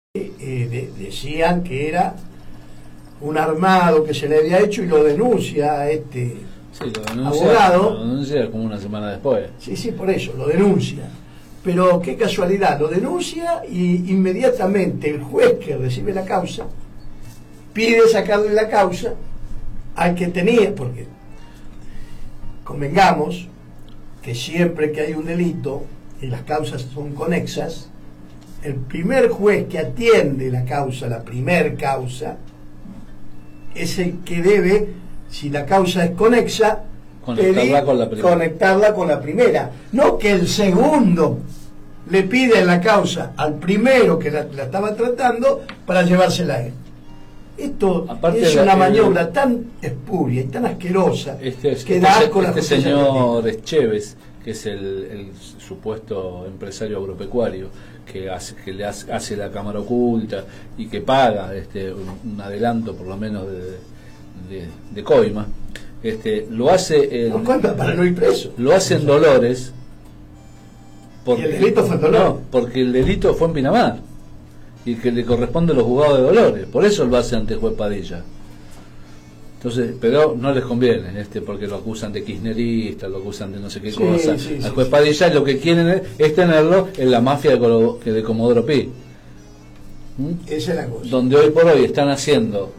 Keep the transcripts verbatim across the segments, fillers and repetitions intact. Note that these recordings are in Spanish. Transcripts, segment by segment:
Eh, de, decían que era un armado que se le había hecho y lo denuncia a este sí, lo denuncia, abogado. Lo denuncia como una semana después. Sí, sí, por eso, lo denuncia. Pero qué casualidad, lo denuncia y inmediatamente el juez que recibe la causa pide sacarle la causa al que tenía, porque convengamos que siempre que hay un delito y las causas son conexas, el primer juez que atiende la causa, la primer causa, es el que debe, si la causa es conexa, conectarla con la primera. conectarla con la primera. No que el segundo le pide la causa al primero que la, la estaba tratando para llevársela a él. Esto Aparte es una la, maniobra el, tan espuria y tan asquerosa este, es, que este, da asco este la señor Echeves, que es el, el supuesto empresario agropecuario que hace que le hace, hace la cámara oculta y que paga este un, un adelanto por lo menos de, de, de coima, este lo hace en, no, para no ir preso. Lo hace en Dolores porque, ¿y el delito fue en Dolores? No, porque el delito fue en Pinamar y que le corresponde a los juzgados de Dolores, por eso lo hace ante el juez Padilla. Entonces, pero no les conviene, este, porque lo acusan de kirchnerista, lo acusan de no sé qué sí, cosa. Sí, Al sí, juez sí. Padilla lo que quieren es, es tenerlo en la mafia de, que de Comodoro Pi. ¿Mm? Esa es la cosa. Donde hoy por hoy están haciendo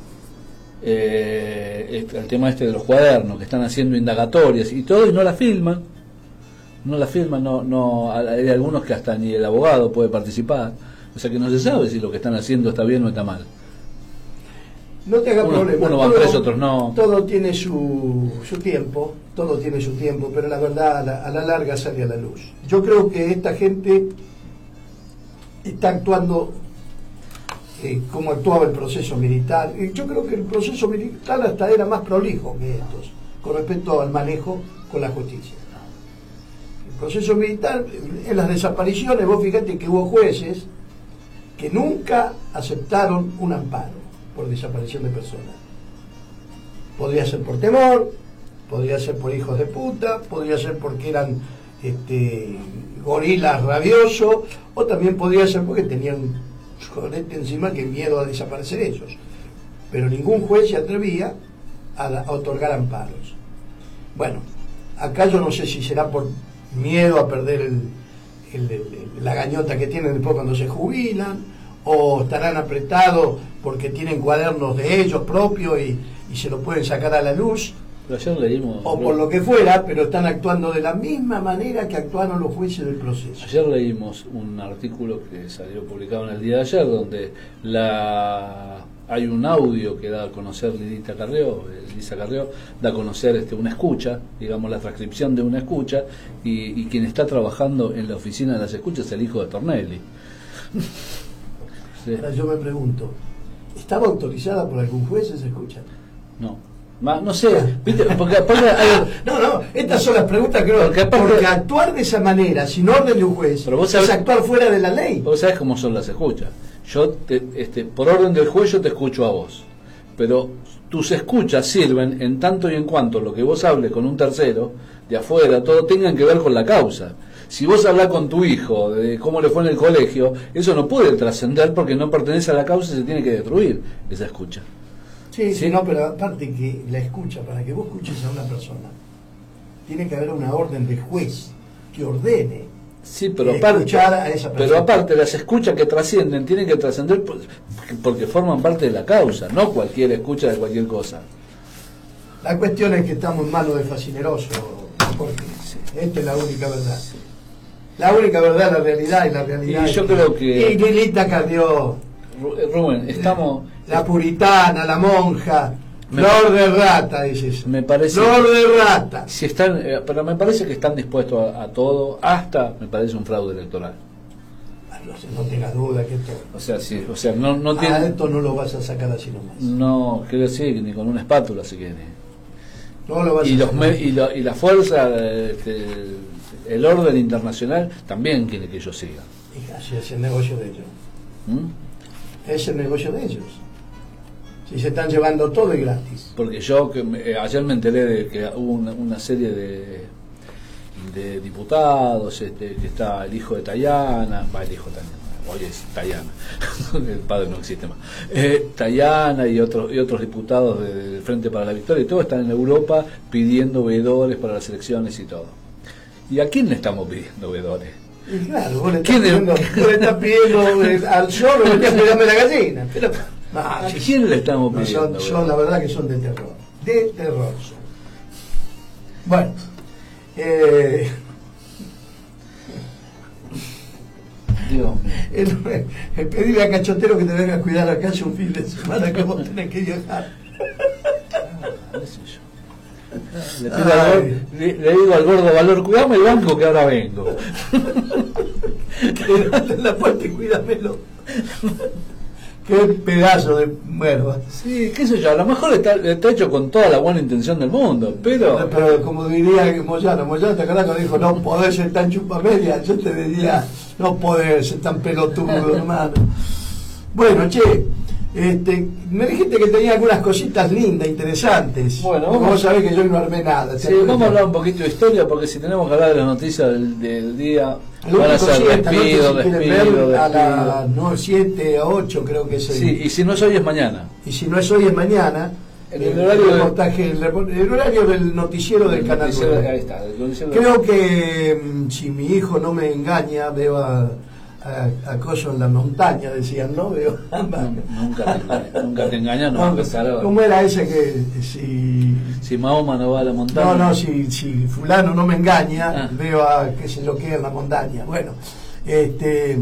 eh, el tema este de los cuadernos, que están haciendo indagatorias y todo, y no la filman. No la filman, no, no, hay algunos que hasta ni el abogado puede participar. O sea que no se sabe si lo que están haciendo está bien o está mal. No te haga uno, problema. Uno va preso, otros no. Todo tiene su, su tiempo, todo tiene su tiempo, pero la verdad a la, a la larga sale a la luz. Yo creo que esta gente está actuando eh, como actuaba el proceso militar. Y yo creo que el proceso militar hasta era más prolijo que estos, con respecto al manejo con la justicia. El proceso militar, en las desapariciones, vos fíjate que hubo jueces que nunca aceptaron un amparo por desaparición de personas. Podría ser por temor, podría ser por hijos de puta, podría ser porque eran este, gorilas rabiosos, o también podría ser porque tenían jodete encima que miedo a desaparecer ellos. Pero ningún juez se atrevía a, a otorgar amparos. Bueno, acá yo no sé si será por miedo a perder el, el, el, la gañota que tienen después cuando se jubilan, o estarán apretados porque tienen cuadernos de ellos propios y, y se lo pueden sacar a la luz, pero ayer leímos, o por lo que fuera, pero están actuando de la misma manera que actuaron los jueces del proceso. Ayer leímos un artículo que salió publicado en el día de ayer donde la hay un audio que da a conocer Lidita Carrió, Elisa Carrió, da a conocer este, una escucha, digamos la transcripción de una escucha, y, y quien está trabajando en la oficina de las escuchas es el hijo de Tornelli. Sí. Ahora yo me pregunto, ¿estaba autorizada por algún juez esa escucha? No, Ma, no sé, ¿viste? Porque aparte hay... no, no, estas son las preguntas que no, porque, aparte... porque actuar de esa manera, sin orden de un juez, pero vos sabés, es actuar fuera de la ley. Vos sabés cómo son las escuchas. Yo, te, este, por orden del juez, yo te escucho a vos, pero tus escuchas sirven en tanto y en cuanto lo que vos hables con un tercero, de afuera, todo tengan que ver con la causa. Si vos hablás con tu hijo de cómo le fue en el colegio, eso no puede trascender porque no pertenece a la causa y se tiene que destruir esa escucha. Sí, sí, no, pero aparte que la escucha, para que vos escuches a una persona, tiene que haber una orden del juez que ordene. Sí, pero aparte, escuchar a esa persona. Pero aparte las escuchas que trascienden tienen que trascender porque forman parte de la causa, no cualquier escucha de cualquier cosa. La cuestión es que estamos en manos de Facineroso, porque sí, esta es la única verdad. Sí. La única verdad, la realidad y la realidad. Y yo creo que... Y Lilita Carrió. Rubén, estamos... La puritana, la monja, flor de rata, dices. Me parece... Flor de rata. Si están, eh, pero me parece que están dispuestos a, a todo, hasta, me parece, un fraude electoral. No, sé, no tengas duda que esto... O sea, sí, o sea, no, no tiene... Ah, esto no lo vas a sacar así nomás. No, quiero decir, ni con una espátula si quiere. No lo vas y, a los sacar. Me, y, lo, y la fuerza... Este, el orden internacional también quiere que yo siga. Y así es el negocio de ellos. ¿Mm? Es el negocio de ellos. Si se están llevando todo y gratis. Porque yo que me, eh, ayer me enteré de que hubo una, una serie de, de diputados, este, que está el hijo de Tayana, va el hijo también, hoy es Tayana, el padre no existe más, eh, Tayana y otros y otros diputados del Frente para la Victoria, y todos están en Europa pidiendo veedores para las elecciones y todo. ¿Y a quién le estamos pidiendo veedores? Y claro, vos le estás pidiendo, vos le estás pidiendo eh, al sol, o le estás pidiendo la gallina. Pero, no, ¿a quién le estamos no, pidiendo? son, son, la verdad que son de terror. De terror son. Bueno, eh, Dios mío. el, el pedirle a Cachotero que te venga a cuidar acá hace un fin de semana que vos tenés que viajar. Ah, qué sé yo. Le, pido al gordo, le, le digo al gordo Valor, cuidame el banco que ahora vengo. Quédate en la puerta y cuídamelo. Qué pedazo de... Bueno, sí, qué sé yo, a lo mejor está, está hecho con toda la buena intención del mundo, pero... Pero como diría Moyano, Moyano te acuerdas cuando dijo no podés ser tan chupamedia, yo te diría no podés ser tan pelotudo, hermano. Bueno, che, este, me dijiste que tenía algunas cositas lindas, interesantes. Bueno, vamos, vamos, vos sabés que yo no armé nada. Sí, vamos a hablar un poquito de historia, porque si tenemos que hablar de las noticias del, del día, Lo van a ser sí, despido, si despido, ver, a despido. las nueve, siete a ocho creo que es hoy. Sí, y si no es hoy es mañana. Y si no es hoy es mañana. En el, el horario del reportaje, el, report, el horario del noticiero del Canal nueve. Ahí está, el noticiero Creo que si mi hijo no me engaña, veo a, a, a Coso en la montaña, decían, ¿no? Veo a, no, nunca te engaña, nunca te engaña, no, no, no ¿cómo era ese que si... Si Mahoma no va a la montaña... No, no, si, si fulano no me engaña, ah. veo a qué sé yo qué en la montaña. Bueno, este,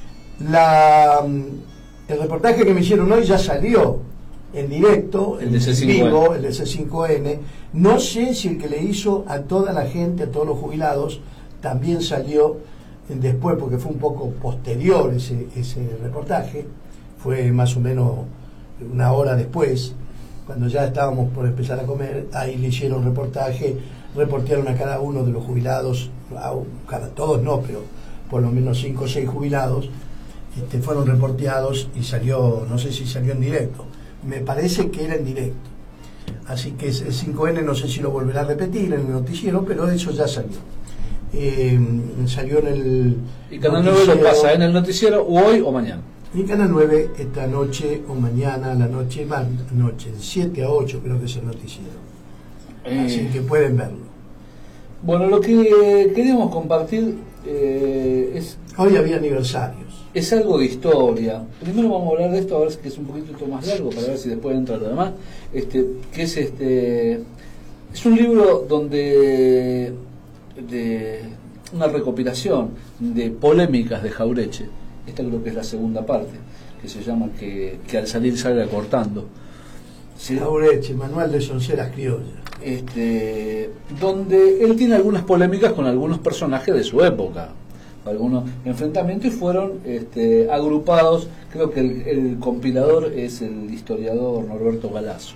la, el reportaje que me hicieron hoy ya salió en directo, el de C en cinco N. vivo, el de C cinco N. No sé si el que le hizo a toda la gente, a todos los jubilados, también salió después, porque fue un poco posterior ese, ese reportaje, fue más o menos una hora después, cuando ya estábamos por empezar a comer. Ahí le hicieron reportaje, reportearon a cada uno de los jubilados, a cada, todos no, pero por lo menos cinco o seis jubilados, este, fueron reporteados y salió, no sé si salió en directo, me parece que era en directo. Así que el cinco N no sé si lo volverá a repetir en el noticiero, pero eso ya salió. Eh, salió en el... Y Canal nueve lo pasa en el noticiero o hoy o mañana. Y Canal nueve esta noche o mañana, la noche, más noche, de siete a ocho creo que es el noticiero. Eh, Así que pueden verlo. Bueno, lo que queríamos compartir eh, es... Hoy había aniversarios. Es algo de historia. Primero vamos a hablar de esto, a ver que es un poquito más largo, para ver si después entra lo demás. Este, que es este, es un libro donde de una recopilación de polémicas de Jauretche. Esta creo que es la segunda parte, que se llama que, que al salir salga cortando. ¿Sí? Jauretche, Manual de Sonceras Criollas. Este, donde él tiene algunas polémicas con algunos personajes de su época. Algunos enfrentamientos, y fueron este, agrupados. Creo que el, el compilador es el historiador Norberto Galazo.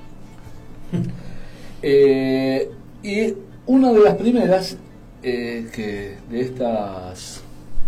eh, y una de las primeras eh, que de estas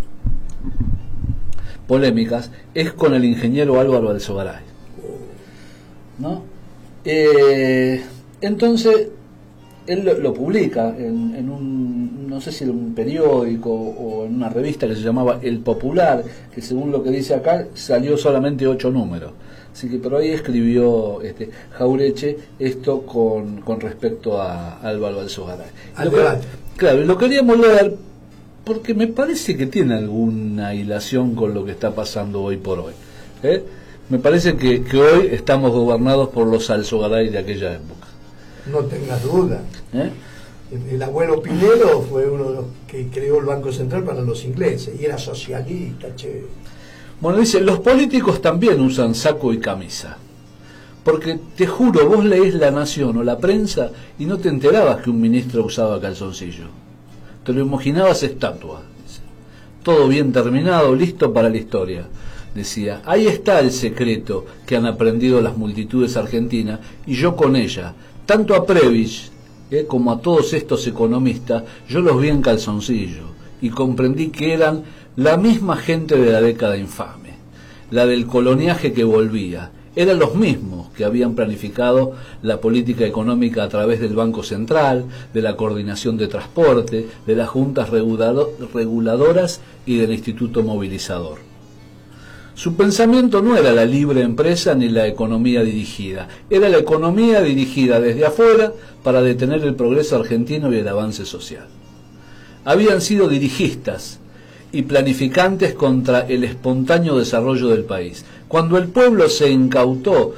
polémicas es con el ingeniero Álvaro Alzogaray, ¿no? Eh, entonces él lo, lo publica en, en un, no sé si en un periódico o en una revista que se llamaba El Popular, que según lo que dice acá salió solamente ocho números. Así que por ahí escribió este Jauretche esto con, con respecto a Álvaro Alzogaray. Al debate. Claro, y lo queríamos leer porque me parece que tiene alguna hilación con lo que está pasando hoy por hoy. ¿eh? Me parece que, que hoy estamos gobernados por los Alzogaray de aquella época. No tengas duda. ¿Eh? El abuelo Pinero fue uno de los que creó el Banco Central para los ingleses y era socialista, che. Bueno, dice, los políticos también usan saco y camisa. Porque te juro, vos leés La Nación o la prensa y no te enterabas que un ministro usaba calzoncillo. Te lo imaginabas estatua. Dice. Todo bien terminado, listo para la historia. Decía, ahí está el secreto que han aprendido las multitudes argentinas y yo con ella. Tanto a Previch eh, como a todos estos economistas, yo los vi en calzoncillo y comprendí que eran la misma gente de la década infame, la del coloniaje que volvía. Eran los mismos que habían planificado la política económica a través del Banco Central, de la coordinación de transporte, de las juntas regulado- reguladoras y del Instituto Movilizador. Su pensamiento no era la libre empresa ni la economía dirigida, era la economía dirigida desde afuera para detener el progreso argentino y el avance social. Habían sido dirigistas y planificantes contra el espontáneo desarrollo del país. Cuando el pueblo se incautó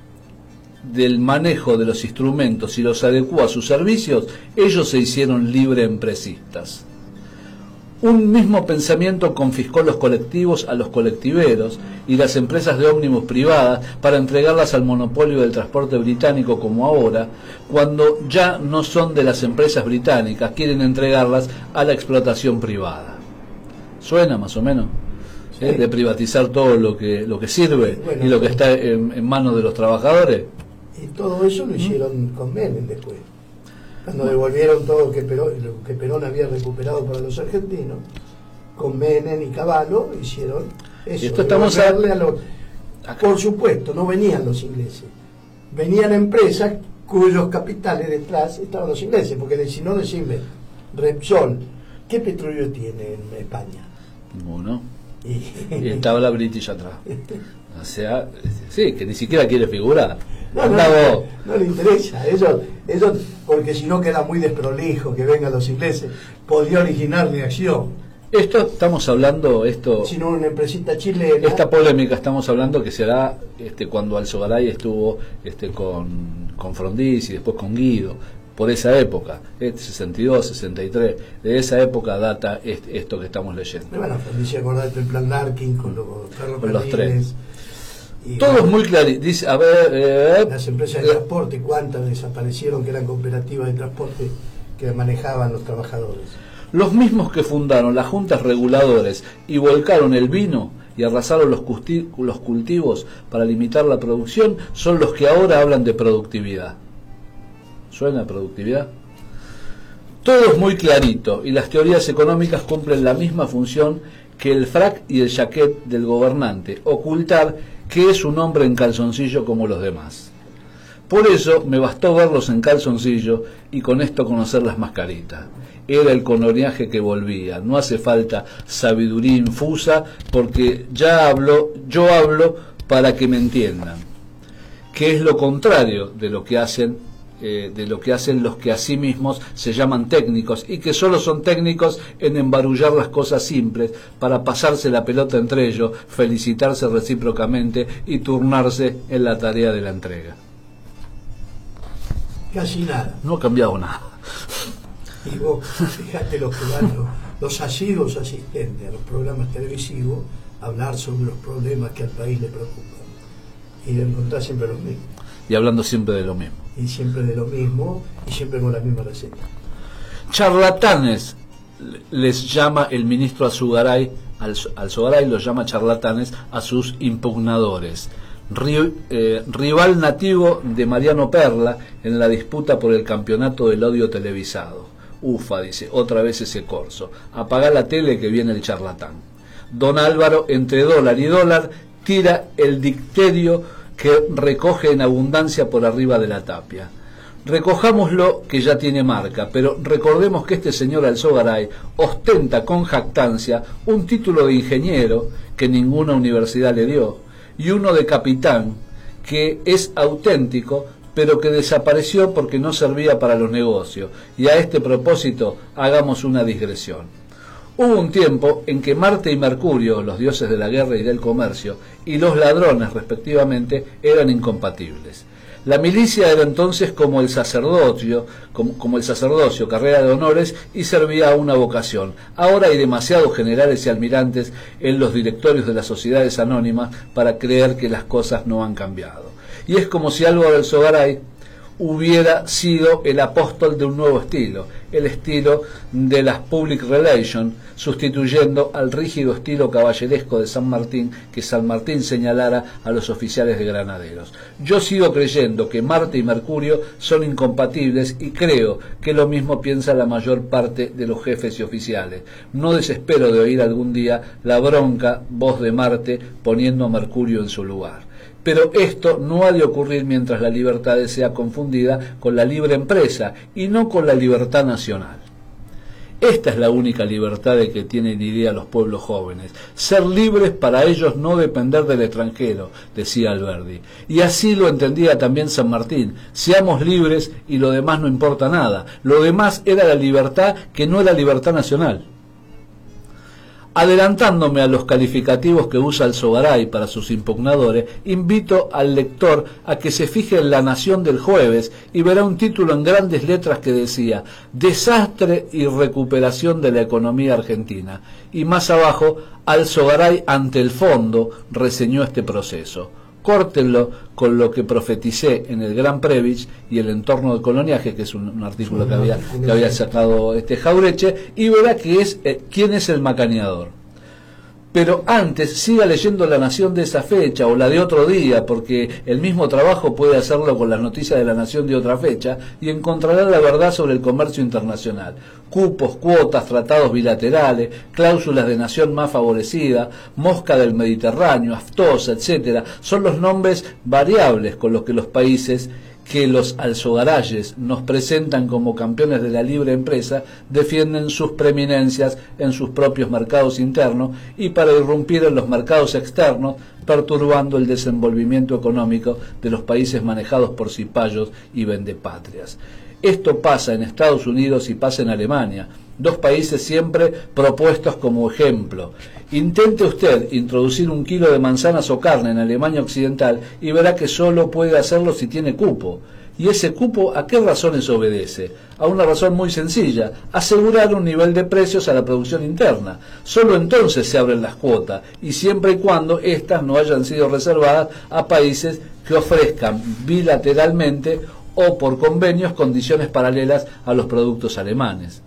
del manejo de los instrumentos y los adecuó a sus servicios, ellos se hicieron libre empresistas. Un mismo pensamiento confiscó los colectivos a los colectiveros y las empresas de ómnibus privadas para entregarlas al monopolio del transporte británico, como ahora, cuando ya no son de las empresas británicas, quieren entregarlas a la explotación privada. ¿Suena más o menos? Sí. ¿Eh? De privatizar todo lo que lo que sirve bueno, y lo que está en, en manos de los trabajadores. Y todo eso lo hicieron ¿Mm? con Menem después. Cuando devolvieron todo lo que Perón, lo que Perón había recuperado para los argentinos, con Menem y Cavallo hicieron eso. Y esto estamos a... a los... Por supuesto, no venían los ingleses, venían empresas cuyos capitales detrás estaban los ingleses, porque si no decirle, Repsol, ¿qué petróleo tiene en España? Ninguno. Y... y estaba la British atrás. O sea, sí, que ni siquiera quiere figurar. No, no, no, no le interesa, eso, eso porque si no queda muy desprolijo que vengan los ingleses, podría originar reacción. Esto estamos hablando, esto, si no una empresita chilena. Esta polémica estamos hablando que será este, cuando Alzogaray estuvo este, con, con Frondizi y después con Guido, por esa época, este, sesenta y dos, sesenta y tres, de esa época data este, esto que estamos leyendo. Bueno, Frondizi, acordate el plan Larkin con los, con los trenes. Todo es muy claro. Dice, a ver, eh, las empresas de eh, transporte, cuántas desaparecieron que eran cooperativas de transporte que manejaban los trabajadores. Los mismos que fundaron las juntas reguladoras y volcaron el vino y arrasaron los, los cultivos para limitar la producción son los que ahora hablan de productividad. ¿Suena productividad? Todo es muy clarito y las teorías económicas cumplen la misma función que el frac y el jaquet del gobernante, ocultar que es un hombre en calzoncillo como los demás. Por eso me bastó verlos en calzoncillo y con esto conocer las mascaritas. Era el coloniaje que volvía, no hace falta sabiduría infusa porque ya hablo, yo hablo para que me entiendan, que es lo contrario de lo que hacen Eh, de lo que hacen los que a sí mismos se llaman técnicos y que solo son técnicos en embarullar las cosas simples para pasarse la pelota entre ellos, felicitarse recíprocamente y turnarse en la tarea de la entrega. Casi nada. No ha cambiado nada. Y vos, fíjate los que van los, los asiduos asistentes a los programas televisivos a hablar sobre los problemas que al país le preocupan y encontrar siempre los mismos. Y hablando siempre de lo mismo. Y siempre de lo mismo, y siempre con la misma receta. Charlatanes les llama el ministro Alzogaray, Alzogaray los llama charlatanes a sus impugnadores. Ri, eh, rival nativo de Mariano Perla en la disputa por el campeonato del odio televisado. Ufa, dice, otra vez ese corso. Apagá la tele que viene el charlatán. Don Álvaro, entre dólar y dólar, tira el dicterio que recoge en abundancia por arriba de la tapia. Recojámoslo que ya tiene marca, pero recordemos que este señor Alzogaray ostenta con jactancia un título de ingeniero que ninguna universidad le dio y uno de capitán que es auténtico pero que desapareció porque no servía para los negocios. Y a este propósito hagamos una digresión. Hubo un tiempo en que Marte y Mercurio, los dioses de la guerra y del comercio, y los ladrones, respectivamente, eran incompatibles. La milicia era entonces como el sacerdocio, como, como el sacerdocio, carrera de honores, y servía a una vocación. Ahora hay demasiados generales y almirantes en los directorios de las sociedades anónimas para creer que las cosas no han cambiado. Y es como si Álvaro Alzogaray hubiera sido el apóstol de un nuevo estilo, el estilo de las public relations, sustituyendo al rígido estilo caballeresco de San Martín que San Martín señalara a los oficiales de granaderos. Yo sigo creyendo que Marte y Mercurio son incompatibles y creo que lo mismo piensa la mayor parte de los jefes y oficiales. No desespero de oír algún día la bronca voz de Marte poniendo a Mercurio en su lugar. Pero esto no ha de ocurrir mientras la libertad sea confundida con la libre empresa y no con la libertad nacional. Esta es la única libertad de que tienen idea los pueblos jóvenes, ser libres para ellos no depender del extranjero, decía Alberdi. Y así lo entendía también San Martín, seamos libres y lo demás no importa nada, lo demás era la libertad que no era libertad nacional. Adelantándome a los calificativos que usa Alzogaray para sus impugnadores, invito al lector a que se fije en La Nación del jueves y verá un título en grandes letras que decía «Desastre y recuperación de la economía argentina». Y más abajo, Alzogaray ante el fondo reseñó este proceso. Córtenlo con lo que profeticé en el Gran Previch y el entorno del coloniaje, que es un, un artículo que había, que había sacado este Jaureche, y verá que es, eh, quién es el macaneador. Pero antes siga leyendo La Nación de esa fecha o la de otro día, porque el mismo trabajo puede hacerlo con las noticias de La Nación de otra fecha y encontrará la verdad sobre el comercio internacional. Cupos, cuotas, tratados bilaterales, cláusulas de nación más favorecida, mosca del Mediterráneo, aftosa, etcétera, son los nombres variables con los que los países que los alzogarayes nos presentan como campeones de la libre empresa defienden sus preeminencias en sus propios mercados internos y para irrumpir en los mercados externos, perturbando el desenvolvimiento económico de los países manejados por cipayos y vendepatrias. Esto pasa en Estados Unidos y pasa en Alemania, dos países siempre propuestos como ejemplo. Intente usted introducir un kilo de manzanas o carne en Alemania Occidental y verá que solo puede hacerlo si tiene cupo. ¿Y ese cupo a qué razones obedece? A una razón muy sencilla, asegurar un nivel de precios a la producción interna. Solo entonces se abren las cuotas, y siempre y cuando éstas no hayan sido reservadas a países que ofrezcan bilateralmente o por convenios condiciones paralelas a los productos alemanes.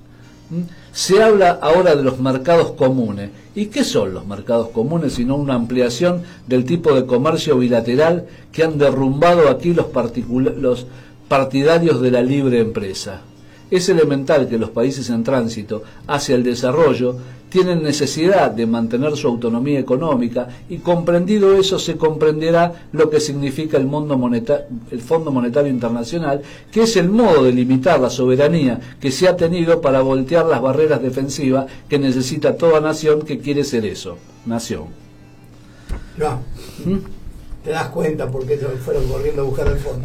Se habla ahora de los mercados comunes. ¿Y qué son los mercados comunes sino una ampliación del tipo de comercio bilateral que han derrumbado aquí los, los partidarios de la libre empresa? Es elemental que los países en tránsito hacia el desarrollo tienen necesidad de mantener su autonomía económica y comprendido eso se comprenderá lo que significa el, mundo moneta- el Fondo Monetario Internacional, que es el modo de limitar la soberanía que se ha tenido para voltear las barreras defensivas que necesita toda nación que quiere ser eso, nación. No, ¿Mm? Te das cuenta por qué fueron corriendo a buscar el fondo.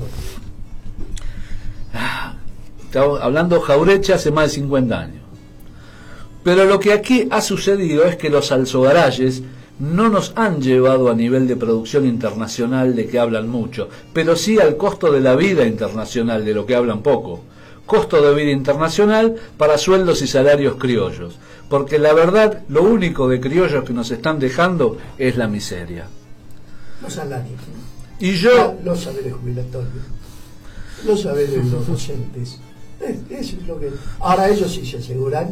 Estamos hablando Jaureche hace más de cincuenta años. Pero lo que aquí ha sucedido es que los alzogarayes no nos han llevado a nivel de producción internacional de que hablan mucho, pero sí al costo de la vida internacional, de lo que hablan poco. Costo de vida internacional para sueldos y salarios criollos. Porque la verdad, lo único de criollos que nos están dejando es la miseria. Los salarios. Y yo... Los saberes jubilatorios. Los saberes de los docentes. Eso es lo que... Ahora ellos sí se aseguran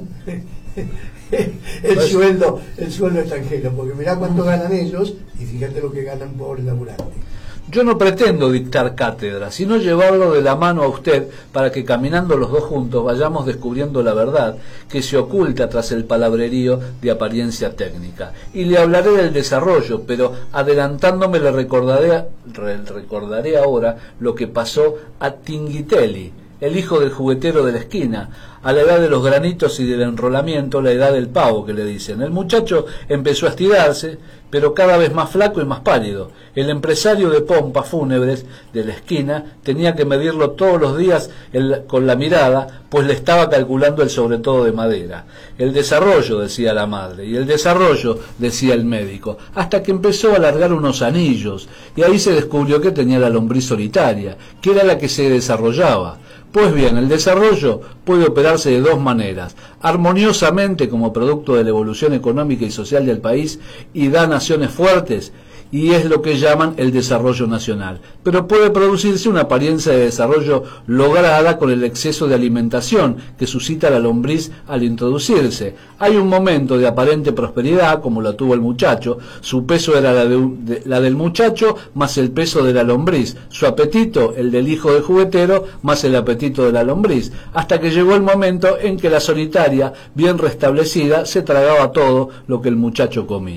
el pues, sueldo el sueldo extranjero, porque mirá cuánto ganan ellos y fíjate lo que ganan por el laburante. Yo no pretendo dictar cátedra, sino llevarlo de la mano a usted para que caminando los dos juntos vayamos descubriendo la verdad que se oculta tras el palabrerío de apariencia técnica. Y le hablaré del desarrollo, pero adelantándome le recordaré, re, recordaré ahora lo que pasó a Tinguitelli, el hijo del juguetero de la esquina, a la edad de los granitos y del enrolamiento, la edad del pavo que le dicen. El muchacho empezó a estirarse, pero cada vez más flaco y más pálido. El empresario de pompas fúnebres de la esquina tenía que medirlo todos los días el, con la mirada, pues le estaba calculando el sobretodo de madera. El desarrollo, decía la madre, y el desarrollo, decía el médico, hasta que empezó a alargar unos anillos, y ahí se descubrió que tenía la lombriz solitaria, que era la que se desarrollaba. Pues bien, el desarrollo puede operarse de dos maneras, armoniosamente como producto de la evolución económica y social del país y da naciones fuertes, y es lo que llaman el desarrollo nacional. Pero puede producirse una apariencia de desarrollo lograda con el exceso de alimentación que suscita la lombriz al introducirse. Hay un momento de aparente prosperidad, como lo tuvo el muchacho, su peso era la, de, de, la del muchacho más el peso de la lombriz, su apetito el del hijo del juguetero más el apetito de la lombriz, hasta que llegó el momento en que la solitaria, bien restablecida, se tragaba todo lo que el muchacho comía.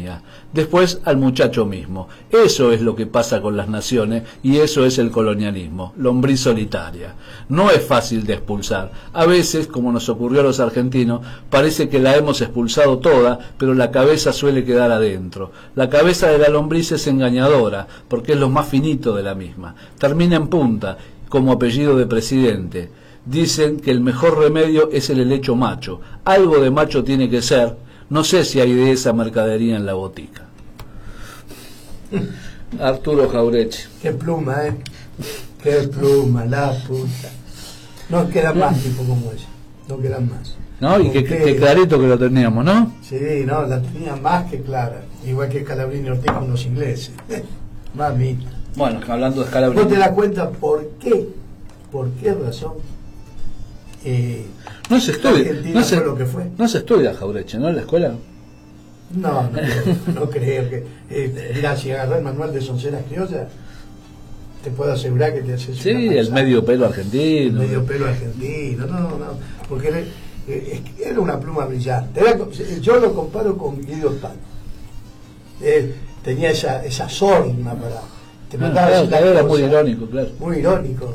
después al muchacho mismo. Eso es lo que pasa con las naciones y eso es el colonialismo, lombriz solitaria. No es fácil de expulsar. A veces, como nos ocurrió a los argentinos, parece que la hemos expulsado toda, pero la cabeza suele quedar adentro. La cabeza de la lombriz es engañadora, porque es lo más finito de la misma. Termina en punta, como apellido de presidente. Dicen que el mejor remedio es el helecho macho. Algo de macho tiene que ser. No sé si hay de esa mercadería en la botica. Arturo Jaureche. Qué pluma, ¿eh? Qué pluma, la puta. No quedan más tipos como ella. No quedan más. ¿No? Y qué, qué clarito que lo teníamos, ¿no? Sí, no, la tenía más que clara. Igual que Scalabrini Ortiz con los ingleses. Mamita. Bueno, hablando de Scalabrini. ¿No te das cuenta por qué? ¿Por qué razón? Eh, no se estudia. No se, fue lo que fue. No se estudia Jaureche, ¿no? En la escuela. No, no creo, no creo que. Eh, mirá, si agarrás el manual de sonceras criollas, te puedo asegurar que te haces. Sí, el medio pelo argentino. El medio pelo argentino, no, no, porque era, eh, era una pluma brillante. Era, yo lo comparo con Guido Pan. Eh, tenía esa, esa sorna para. Te no, claro, claro, era muy irónico, claro. Muy irónico.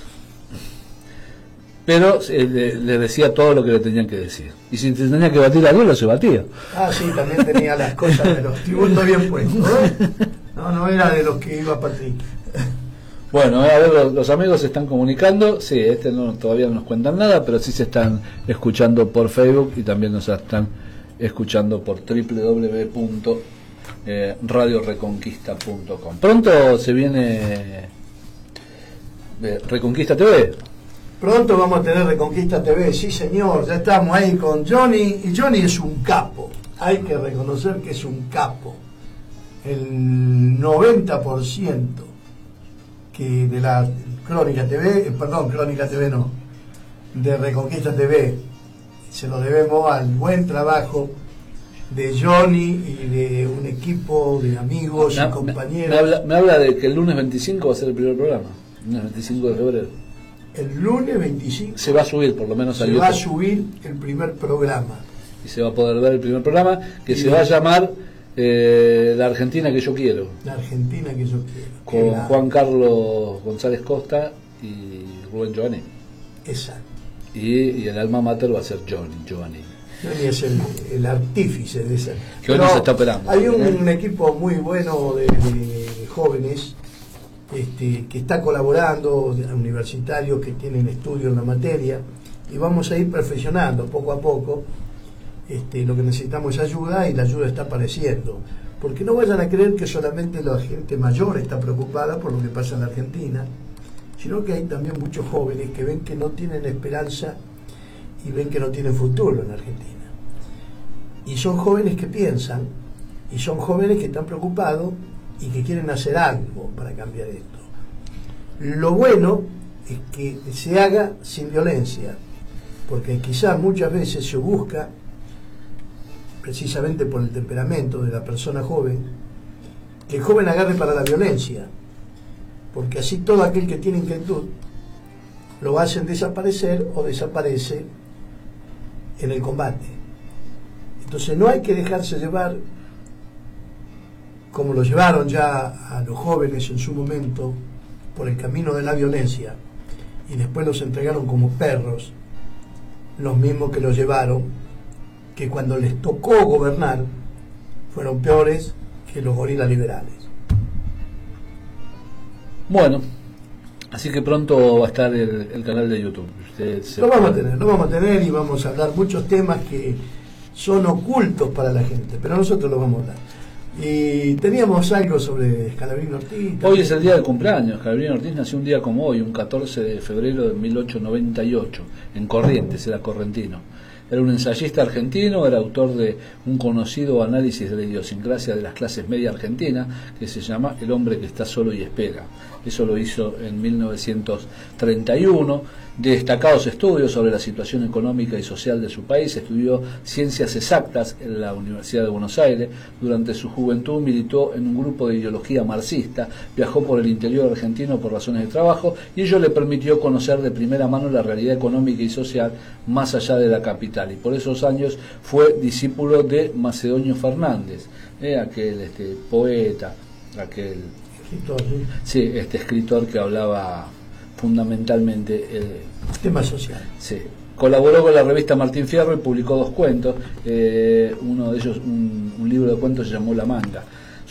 Pero eh, le, le decía todo lo que le tenían que decir. Y si te tenía que batir a duelo, se batía. Ah, sí, también tenía las cosas de los tributos bien puestos, ¿eh? No, no era de los que iba a partir. Bueno, a ver, los, los amigos se están comunicando. Sí, este no, todavía no nos cuentan nada, pero sí se están escuchando por Facebook y también nos están escuchando por doble u doble u doble u punto radio reconquista punto com. Pronto se viene eh, Reconquista T V. Pronto vamos a tener Reconquista T V, sí señor, ya estamos ahí con Johnny, y Johnny es un capo, hay que reconocer que es un capo. El noventa por ciento que de la Crónica T V, eh, perdón, Crónica T V no, de Reconquista T V, se lo debemos al buen trabajo de Johnny y de un equipo de amigos me, y compañeros. Me, me, habla, me habla de que el lunes veinticinco va a ser el primer programa, el lunes veinticinco de febrero. El lunes veinticinco se va a subir por lo menos a se YouTube. va a subir el primer programa y se va a poder ver el primer programa que y se va a llamar eh, La Argentina que yo quiero, La Argentina que yo quiero, con la... Juan Carlos González Costa y Rubén Giovanni. Exacto. Y, y el alma mater va a ser Johnny Giovanni. Johnny es el, el artífice de esa. Que hoy no se está operando. Hay un, un equipo muy bueno de, de, de jóvenes Este, que está colaborando, universitarios que tienen estudio en la materia, y vamos a ir perfeccionando poco a poco. Este, lo que necesitamos es ayuda, y la ayuda está apareciendo, porque no vayan a creer que solamente la gente mayor está preocupada por lo que pasa en la Argentina, sino que hay también muchos jóvenes que ven que no tienen esperanza y ven que no tienen futuro en la Argentina, y son jóvenes que piensan, y son jóvenes que están preocupados y que quieren hacer algo para cambiar esto. Lo bueno es que se haga sin violencia, porque quizás muchas veces se busca, precisamente por el temperamento de la persona joven, que el joven agarre para la violencia, porque así todo aquel que tiene inquietud lo hacen desaparecer o desaparece en el combate. Entonces no hay que dejarse llevar como lo llevaron ya a los jóvenes en su momento por el camino de la violencia, y después los entregaron como perros, los mismos que los llevaron, que cuando les tocó gobernar fueron peores que los gorilas liberales. Bueno, así que pronto va a estar el, el canal de YouTube. Usted se lo vamos a tener, lo vamos a tener, y vamos a hablar muchos temas que son ocultos para la gente, pero nosotros los vamos a hablar. Y teníamos algo sobre Scalabrini Ortiz. Hoy es el día del cumpleaños. Scalabrini Ortiz nació un día como hoy, un catorce de febrero de mil ochocientos noventa y ocho, en Corrientes, era correntino. Era un ensayista argentino, era autor de un conocido análisis de la idiosincrasia de las clases media argentinas que se llama El hombre que está solo y espera. Eso lo hizo en mil novecientos treinta y uno. Destacados estudios sobre la situación económica y social de su país. Estudió ciencias exactas en la Universidad de Buenos Aires. Durante su juventud militó en un grupo de ideología marxista. Viajó por el interior argentino por razones de trabajo, y ello le permitió conocer de primera mano la realidad económica y social más allá de la capital. fundamental, y por esos años fue discípulo de Macedonio Fernández, eh, aquel este, poeta, aquel escritor, ¿sí? Sí, este escritor que hablaba fundamentalmente eh, tema social. Sí. Colaboró con la revista Martín Fierro y publicó dos cuentos, eh, uno de ellos, un, un libro de cuentos se llamó La Manga.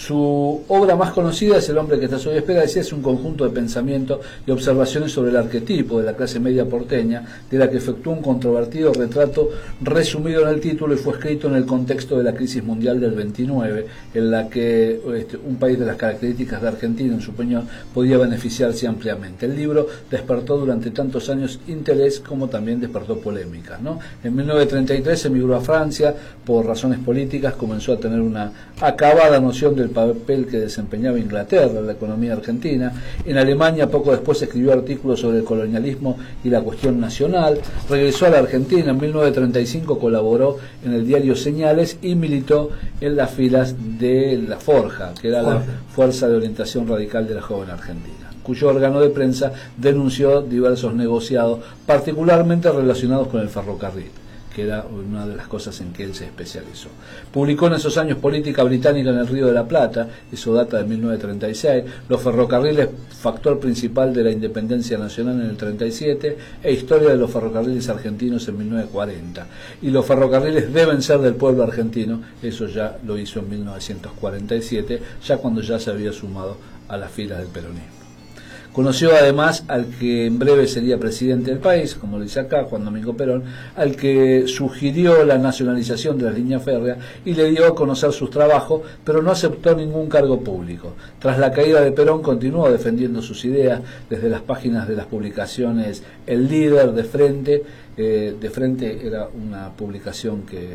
Su obra más conocida es El hombre que está a su espera, decía, es un conjunto de pensamientos y observaciones sobre el arquetipo de la clase media porteña, de la que efectuó un controvertido retrato resumido en el título y fue escrito en el contexto de la crisis mundial del veintinueve, en la que este, un país de las características de Argentina, en su opinión, podía beneficiarse ampliamente. El libro despertó durante tantos años interés como también despertó polémicas, ¿no? En mil novecientos treinta y tres emigró a Francia por razones políticas, comenzó a tener una acabada noción del papel que desempeñaba Inglaterra en la economía argentina. En Alemania poco después escribió artículos sobre el colonialismo y la cuestión nacional. Regresó a la Argentina, en mil novecientos treinta y cinco colaboró en el diario Señales y militó en las filas de la Forja, que era la Fuerza de Orientación Radical de la Joven Argentina, cuyo órgano de prensa denunció diversos negociados, particularmente relacionados con el ferrocarril, que era una de las cosas en que él se especializó. Publicó en esos años Política Británica en el Río de la Plata, eso data de mil novecientos treinta y seis, Los ferrocarriles, factor principal de la independencia nacional en el treinta y siete, e Historia de los ferrocarriles argentinos en mil novecientos cuarenta. Y los ferrocarriles deben ser del pueblo argentino, eso ya lo hizo en mil novecientos cuarenta y siete, ya cuando ya se había sumado a las filas del peronismo. Conoció además al que en breve sería presidente del país, como lo dice acá, Juan Domingo Perón, al que sugirió la nacionalización de las líneas férreas y le dio a conocer sus trabajos, pero no aceptó ningún cargo público. Tras la caída de Perón continuó defendiendo sus ideas desde las páginas de las publicaciones El Líder, De Frente. Eh, de Frente era una publicación que,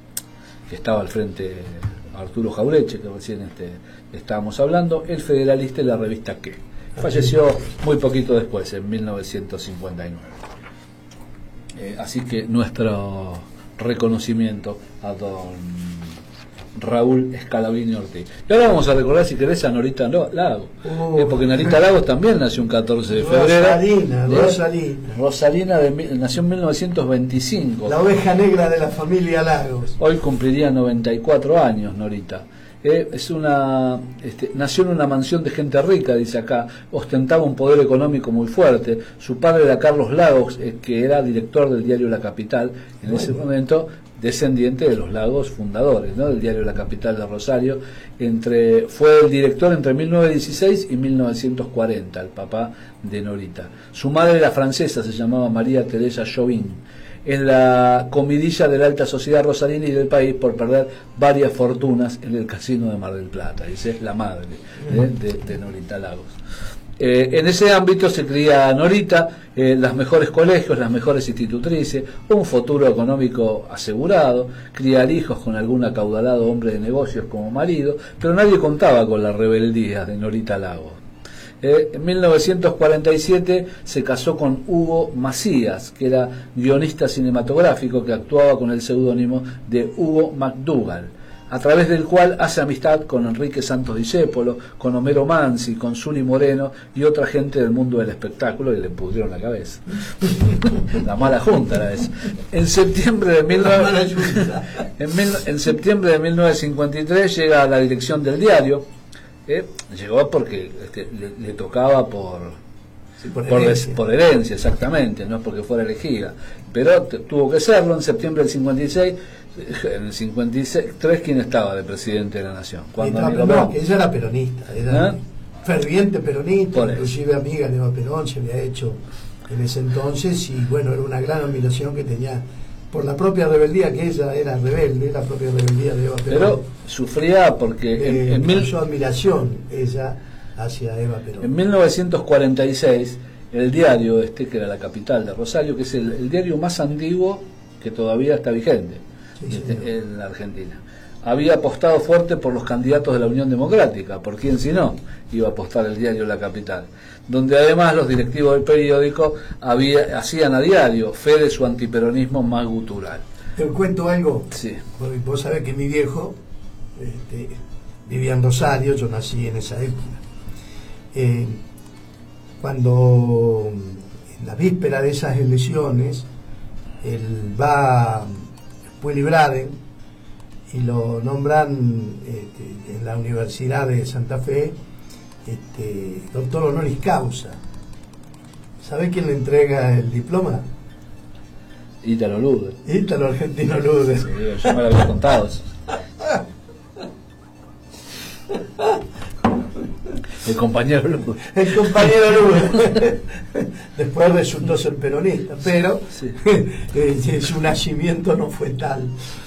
que estaba al frente Arturo Jaureche, que recién este, estábamos hablando, El Federalista y la revista ¿Qué? Falleció muy poquito después, en mil novecientos cincuenta y nueve. Eh, así que nuestro reconocimiento a don Raúl Scalabrini Ortiz. Y ahora vamos a recordar, si querés, a Norita Lagos, uh, eh, porque Norita Lagos también nació un catorce de febrero. Rosalina, eh, Rosalina. Rosalina de, nació en mil novecientos veinticinco. La oveja negra de la familia Lagos. Hoy cumpliría noventa y cuatro años, Norita. Eh, es una este, nació en una mansión de gente rica, dice acá, ostentaba un poder económico muy fuerte. Su padre era Carlos Lagos, eh, que era director del diario La Capital en bueno. ese momento, descendiente de los Lagos fundadores, ¿no?, del diario La Capital de Rosario. Entre fue el director entre mil novecientos dieciséis y mil novecientos cuarenta, el papá de Norita. Su madre era francesa, se llamaba María Teresa Chauvin. En la comidilla de la alta sociedad rosarina y del país por perder varias fortunas en el casino de Mar del Plata. Dice, es la madre ¿eh? de, de Norita Lagos. Eh, en ese ámbito se cría Norita, eh, los mejores colegios, las mejores institutrices, un futuro económico asegurado, criar hijos con algún acaudalado hombre de negocios como marido, pero nadie contaba con la rebeldía de Norita Lagos. Eh, en mil novecientos cuarenta y siete se casó con Hugo Macías, que era guionista cinematográfico que actuaba con el seudónimo de Hugo McDougall, a través del cual hace amistad con Enrique Santos Discépolo, con Homero Mansi, con Zuni Moreno y otra gente del mundo del espectáculo, y le pudrieron la cabeza. La mala junta era esa. En septiembre de mil novecientos en, mil, en septiembre de mil novecientos cincuenta y tres llega a la dirección del diario. Eh, llegó porque este, le, le tocaba por, sí, por, por, herencia. por herencia, exactamente, no es porque fuera elegida, pero te, tuvo que serlo. En septiembre del cincuenta y seis, en el cincuenta y tres, ¿quién estaba de presidente de la nación? Cuando no, no, que ella era peronista, era ¿eh? ferviente peronista, por inclusive eso. Amiga de Eva Perón se había hecho en ese entonces, y bueno, era una gran admiración que tenía por la propia rebeldía, que ella era rebelde, la propia rebeldía de Eva Perón. Pero sufría porque eh, en, en mil... su admiración ella hacia Eva Perón. En mil novecientos cuarenta y seis, el diario este, que era La Capital de Rosario, que es el, el diario más antiguo que todavía está vigente sí, este, en la Argentina, había apostado fuerte por los candidatos de la Unión Democrática. ¿Por quién si no iba a apostar el diario La Capital? Donde además los directivos del periódico había, hacían a diario fe de su antiperonismo más gutural. ¿Te cuento algo? Sí. Vos sabés que mi viejo este, vivía en Rosario, yo nací en esa época. Eh, cuando en la víspera de esas elecciones él va a Willy Braden y lo nombran este, en la Universidad de Santa Fe este, doctor honoris causa. ¿Sabe quién le entrega el diploma? Ítalo Luder. Ítalo Argentino Luder. Sí, yo me lo había contado eso. El compañero Luder. El compañero Luder. Después resultó ser peronista, pero sí. eh, su nacimiento no fue tal.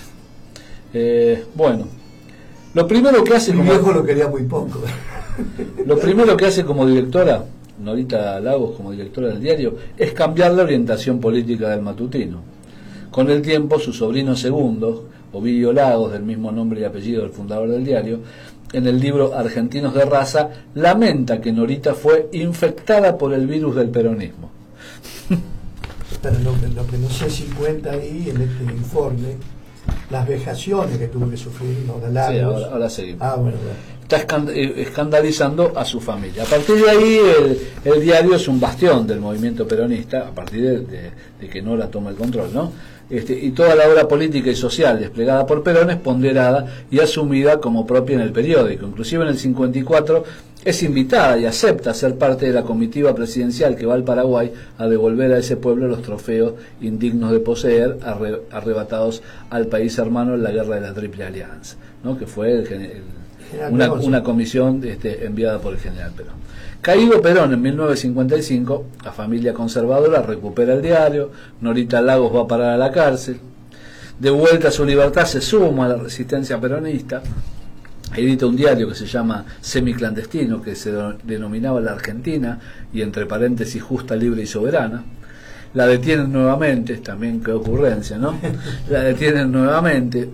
Eh, bueno, lo primero que hace Mi como viejo lo quería muy poco. Lo primero que hace como directora, Norita Lagos como directora del diario, es cambiar la orientación política del matutino. Con el tiempo, su sobrino segundo, Ovidio Lagos, del mismo nombre y apellido del fundador del diario, en el libro Argentinos de Raza, lamenta que Norita fue infectada por el virus del peronismo. Pero lo, lo que no sé si cuenta ahí en este informe, las vejaciones que tuvo que sufrir Nora Lagos. Sí, ahora, ahora seguimos. Ah, bueno, bueno. Está escandalizando a su familia. A partir de ahí el, el diario es un bastión del movimiento peronista, a partir de, de, de que Nora toma el control, ¿no? Este, y toda la obra política y social desplegada por Perón es ponderada y asumida como propia en el periódico. Inclusive en el cincuenta y cuatro es invitada y acepta ser parte de la comitiva presidencial que va al Paraguay a devolver a ese pueblo los trofeos indignos de poseer, arre, arrebatados al país hermano en la guerra de la Triple Alianza, ¿no? Que fue el, el Una, una comisión este, enviada por el general Perón. Caído Perón en mil novecientos cincuenta y cinco, la familia conservadora recupera el diario, Norita Lagos va a parar a la cárcel, de vuelta a su libertad se suma a la resistencia peronista, edita un diario que se llama Semiclandestino, que se denominaba La Argentina, y entre paréntesis Justa, Libre y Soberana. La detienen nuevamente, también qué ocurrencia, ¿no? La detienen nuevamente,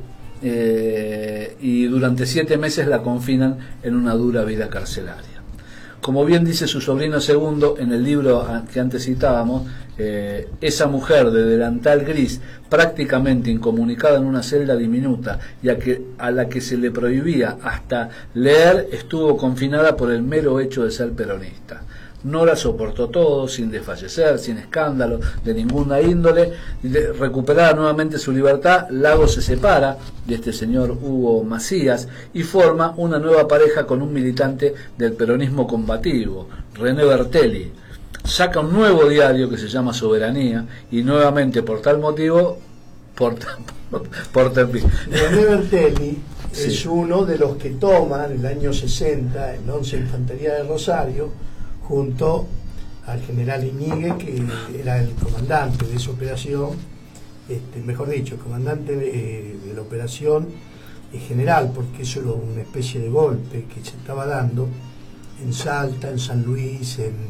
Eh, y durante siete meses la confinan en una dura vida carcelaria. Como bien dice su sobrino segundo en el libro que antes citábamos, eh, esa mujer de delantal gris, prácticamente incomunicada en una celda diminuta y a, que, a la que se le prohibía hasta leer, estuvo confinada por el mero hecho de ser peronista. Nora soportó todo, sin desfallecer, sin escándalo de ninguna índole. Recuperada nuevamente su libertad, Lagos se separa de este señor Hugo Macías y forma una nueva pareja con un militante del peronismo combativo, René Bertelli. Saca un nuevo diario que se llama Soberanía y nuevamente por tal motivo, por, por René Bertelli sí. es uno de los que toman en el año sesenta el once Infantería de Rosario, junto al general Iñigue, que era el comandante de esa operación, este, mejor dicho, el comandante de, de la operación en general, porque eso era una especie de golpe que se estaba dando en Salta, en San Luis, en,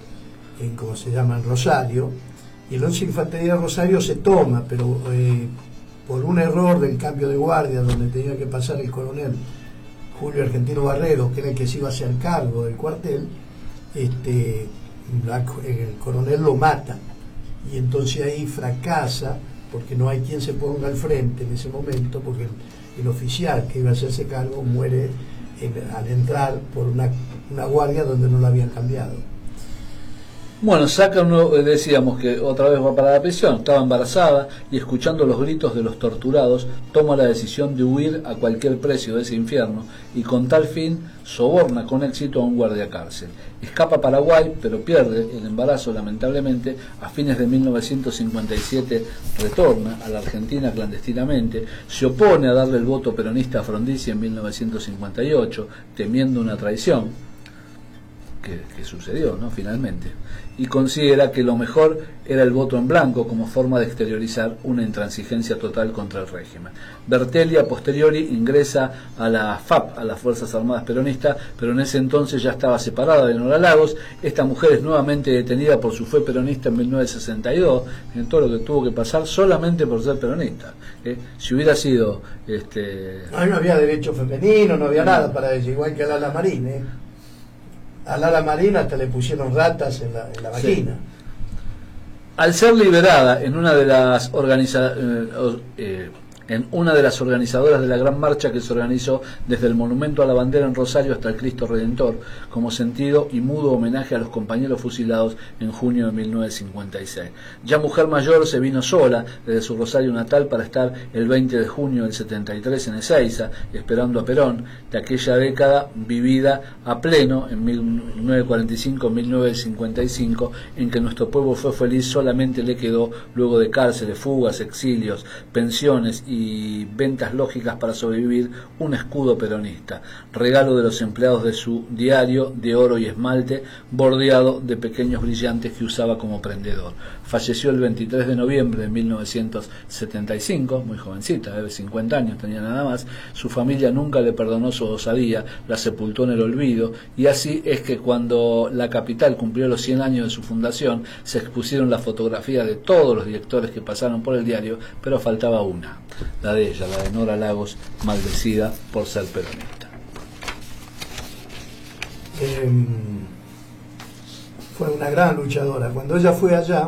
en ¿cómo se llama?, en Rosario, y el once Infantería de Rosario se toma, pero eh, por un error del cambio de guardia, donde tenía que pasar el coronel Julio Argentino Barredo, que era el que se iba a hacer cargo del cuartel, Este, la, el coronel lo mata y entonces ahí fracasa porque no hay quien se ponga al frente en ese momento, porque el, el oficial que iba a hacerse cargo muere en, al entrar por una, una guardia donde no lo habían cambiado. Bueno, saca uno, decíamos que otra vez va para la prisión, estaba embarazada y escuchando los gritos de los torturados toma la decisión de huir a cualquier precio de ese infierno y con tal fin soborna con éxito a un guardia cárcel. Escapa a Paraguay, pero pierde el embarazo lamentablemente. A fines de mil novecientos cincuenta y siete retorna a la Argentina clandestinamente, se opone a darle el voto peronista a Frondizi en mil novecientos cincuenta y ocho, temiendo una traición, que, que sucedió, ¿no?, finalmente, y considera que lo mejor era el voto en blanco como forma de exteriorizar una intransigencia total contra el régimen. Bertelli a posteriori ingresa a la F A P, a las Fuerzas Armadas Peronistas, pero en ese entonces ya estaba separada de Nora Lagos. Esta mujer es nuevamente detenida por su fe peronista en mil novecientos sesenta y dos, en todo lo que tuvo que pasar solamente por ser peronista. ¿eh? Si hubiera sido... este no, no había derecho femenino, no había no. nada para eso, igual que al ala Marín, ¿eh? Al ala Marín hasta le pusieron ratas en la, en la vagina. Sí. Al ser liberada en una de las organizaciones... Eh, eh, en una de las organizadoras de la gran marcha que se organizó desde el Monumento a la Bandera en Rosario hasta el Cristo Redentor, como sentido y mudo homenaje a los compañeros fusilados en junio de mil novecientos cincuenta y seis. Ya mujer mayor, se vino sola desde su Rosario natal para estar el veinte de junio del setenta y tres en Ezeiza, esperando a Perón, de aquella década vivida a pleno en mil novecientos cuarenta y cinco a mil novecientos cincuenta y cinco, en que nuestro pueblo fue feliz. Solamente le quedó, luego de cárceles, fugas, exilios, pensiones y ventas lógicas para sobrevivir, un escudo peronista, regalo de los empleados de su diario de oro y esmalte, bordeado de pequeños brillantes que usaba como prendedor. Falleció el veintitrés de noviembre de mil novecientos setenta y cinco, muy jovencita, de cincuenta años tenía nada más. Su familia nunca le perdonó su osadía, la sepultó en el olvido, y así es que cuando la capital cumplió los cien años de su fundación, se expusieron las fotografías de todos los directores que pasaron por el diario, pero faltaba una, la de ella, la de Nora Lagos, maldecida por ser peronista. Eh, fue una gran luchadora. Cuando ella fue allá,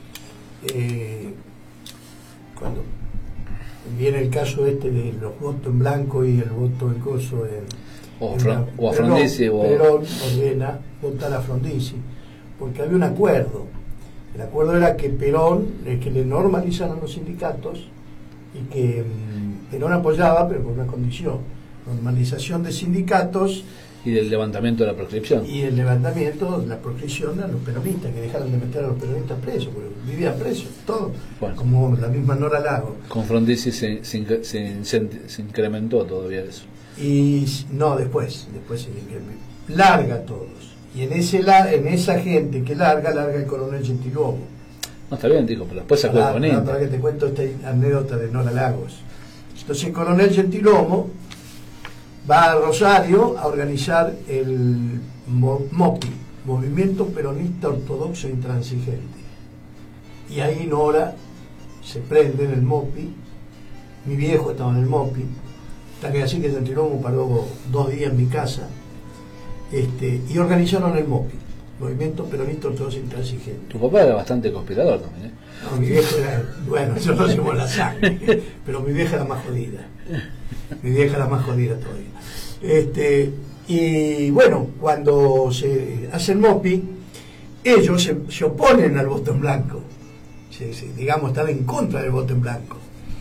eh, cuando viene el caso este de los votos en blanco y el voto en coso en, o, en Fron, la, o a Frondizi Perón, o... Perón ordena votar a Frondizi porque había un acuerdo. El acuerdo era que Perón, eh, que le normalizaran los sindicatos, y que um, Perón apoyaba, pero con una condición: normalización de sindicatos y del levantamiento de la proscripción. Y el levantamiento de la proscripción a los peronistas, que dejaran de meter a los peronistas presos, porque vivían presos, todo. Bueno, como la misma Nora Lagos. Con Frondizi se, se, se, se, se incrementó todavía eso. Y no, después, después se incrementó. Larga todos. Y en ese en esa gente que larga, larga el coronel Gentiluomo. No, está bien, digo, pero después se acuerda con él. Para que te cuento esta anécdota de Nora Lagos. Entonces el coronel Gentiluomo va a Rosario a organizar el MOPI, Movimiento Peronista Ortodoxo Intransigente. Y ahí Nora se prende en el MOPI, mi viejo estaba en el MOPI, hasta que así que Gentiluomo paró dos días en mi casa, este, y organizaron el MOPI, Movimiento Peronista Ortodoxo Intransigente. Tu papá era bastante conspirador también, ¿eh? No, mi viejo era, bueno, yo no llevo la sangre, pero mi vieja era más jodida. Mi vieja era más jodida todavía. Este, y bueno, cuando se hace el MOPI, ellos se, se oponen al voto en blanco. Se, se, digamos, están en contra del voto en blanco.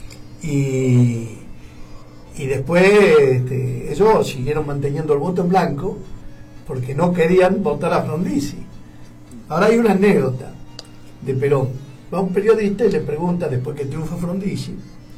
Y, y después este, ellos siguieron manteniendo el voto en blanco porque no querían votar a Frondizi. Ahora hay una anécdota de Perón. Va un periodista y le pregunta, después que triunfa Frondizi,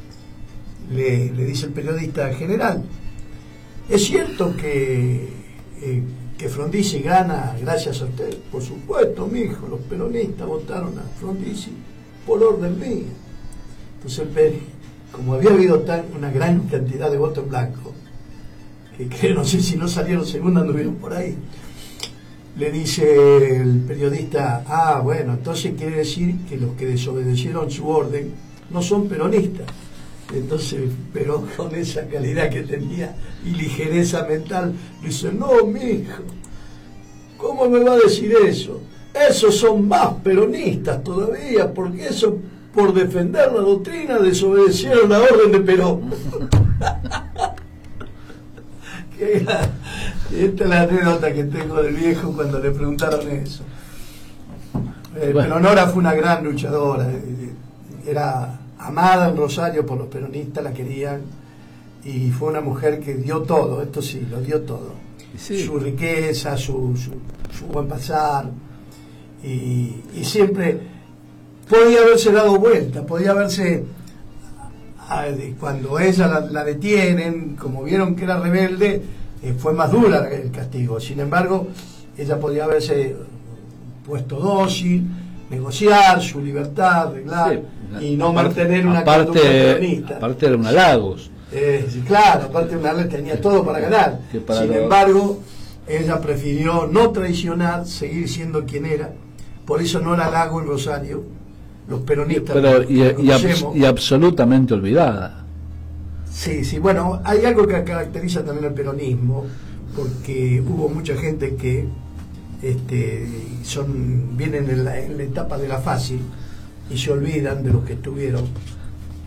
le, le dice el periodista general: ¿es cierto que, eh, que Frondizi gana gracias a usted? Por supuesto, mi hijo, los peronistas votaron a Frondizi por orden mía. Entonces, como había habido tan, una gran cantidad de votos en blanco, que, que no sé si no salieron segundos, anduvieron por ahí, le dice el periodista: ah, bueno, entonces quiere decir que los que desobedecieron su orden no son peronistas. Entonces Perón, con esa calidad que tenía y ligereza mental, dice: no, mi hijo, ¿cómo me va a decir eso? Esos son más peronistas todavía, porque eso, por defender la doctrina, desobedecieron la orden de Perón. Esta es la anécdota que tengo del viejo cuando le preguntaron eso. Eh, bueno. Pero Nora fue una gran luchadora, era amada en Rosario por los peronistas, la querían, y fue una mujer que dio todo, esto sí, lo dio todo. Sí. Su riqueza, su, su, su buen pasar, y, y siempre podía haberse dado vuelta, podía haberse, a, cuando ella la, la detienen, como vieron que era rebelde, eh, fue más dura el castigo. Sin embargo, ella podía haberse puesto dócil, negociar su libertad, arreglar, sí, y no aparte, mantener una conducta peronista. Aparte era una Lagos. Eh, sí, claro, aparte una Lagos tenía todo para ganar. Para Sin lo... embargo, ella prefirió no traicionar, seguir siendo quien era. Por eso Nora Lagos en Rosario, los peronistas... Pero, y, y, abs y absolutamente olvidada. Sí, sí, bueno, hay algo que caracteriza también al peronismo, porque hubo mucha gente que este, son vienen en la, en la etapa de la fácil y se olvidan de los que estuvieron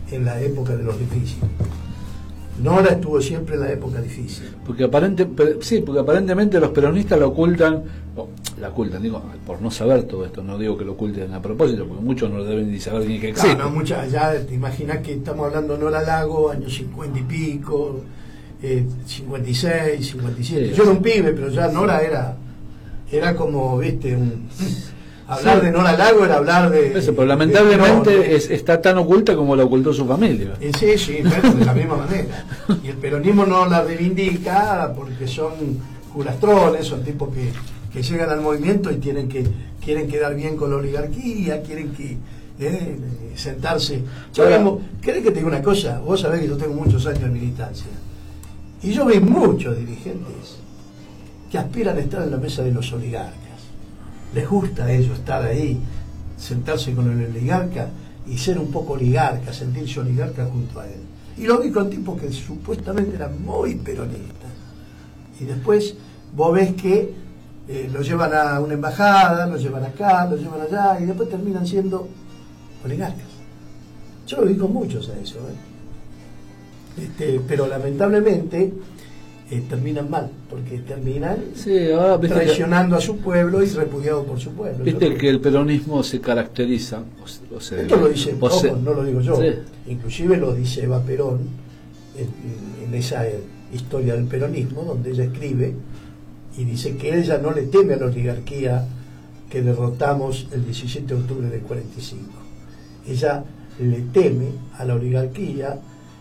en la época de los difíciles. Nora estuvo siempre en la época difícil. Porque aparente, sí, porque aparentemente los peronistas lo ocultan, oh, la ocultan, digo, por no saber todo esto, no digo que lo oculten a propósito, porque muchos no lo deben ni saber ni que existe. No, no, muchas, ya te imaginas que estamos hablando de Nora Lago, años cincuenta y pico, eh, cincuenta y seis, cincuenta y siete. Sí, yo era un pibe, pero ya Nora era, era como, viste, un... Hablar sí. de Nora Lago era hablar de... Eso, pero lamentablemente de, de, es, está tan oculta como la ocultó su familia. Eh, sí, sí, bueno, de la misma manera. Y el peronismo no la reivindica porque son culastrones, son tipos que, que llegan al movimiento y tienen que quieren quedar bien con la oligarquía, quieren que eh, sentarse... Yo ¿Querés que te diga una cosa? Vos sabés que yo tengo muchos años de militancia. Y yo vi muchos dirigentes que aspiran a estar en la mesa de los oligarcas. Les gusta a ellos estar ahí, sentarse con el oligarca y ser un poco oligarca, sentirse oligarca junto a él. Y lo vi con tipos que supuestamente eran muy peronistas. Y después vos ves que eh, lo llevan a una embajada, lo llevan acá, lo llevan allá, y después terminan siendo oligarcas. Yo lo vi con muchos a eso, ¿eh? Este, pero lamentablemente... Eh, terminan mal, porque terminan sí, ahora, traicionando que, a su pueblo y repudiado por su pueblo. Viste que el peronismo se caracteriza, o, o se, esto lo dice Prost, no lo digo yo, sí. Inclusive lo dice Eva Perón en, en esa historia del peronismo, donde ella escribe y dice que ella no le teme a la oligarquía que derrotamos el diecisiete de octubre del cuarenta y cinco. Ella le teme a la oligarquía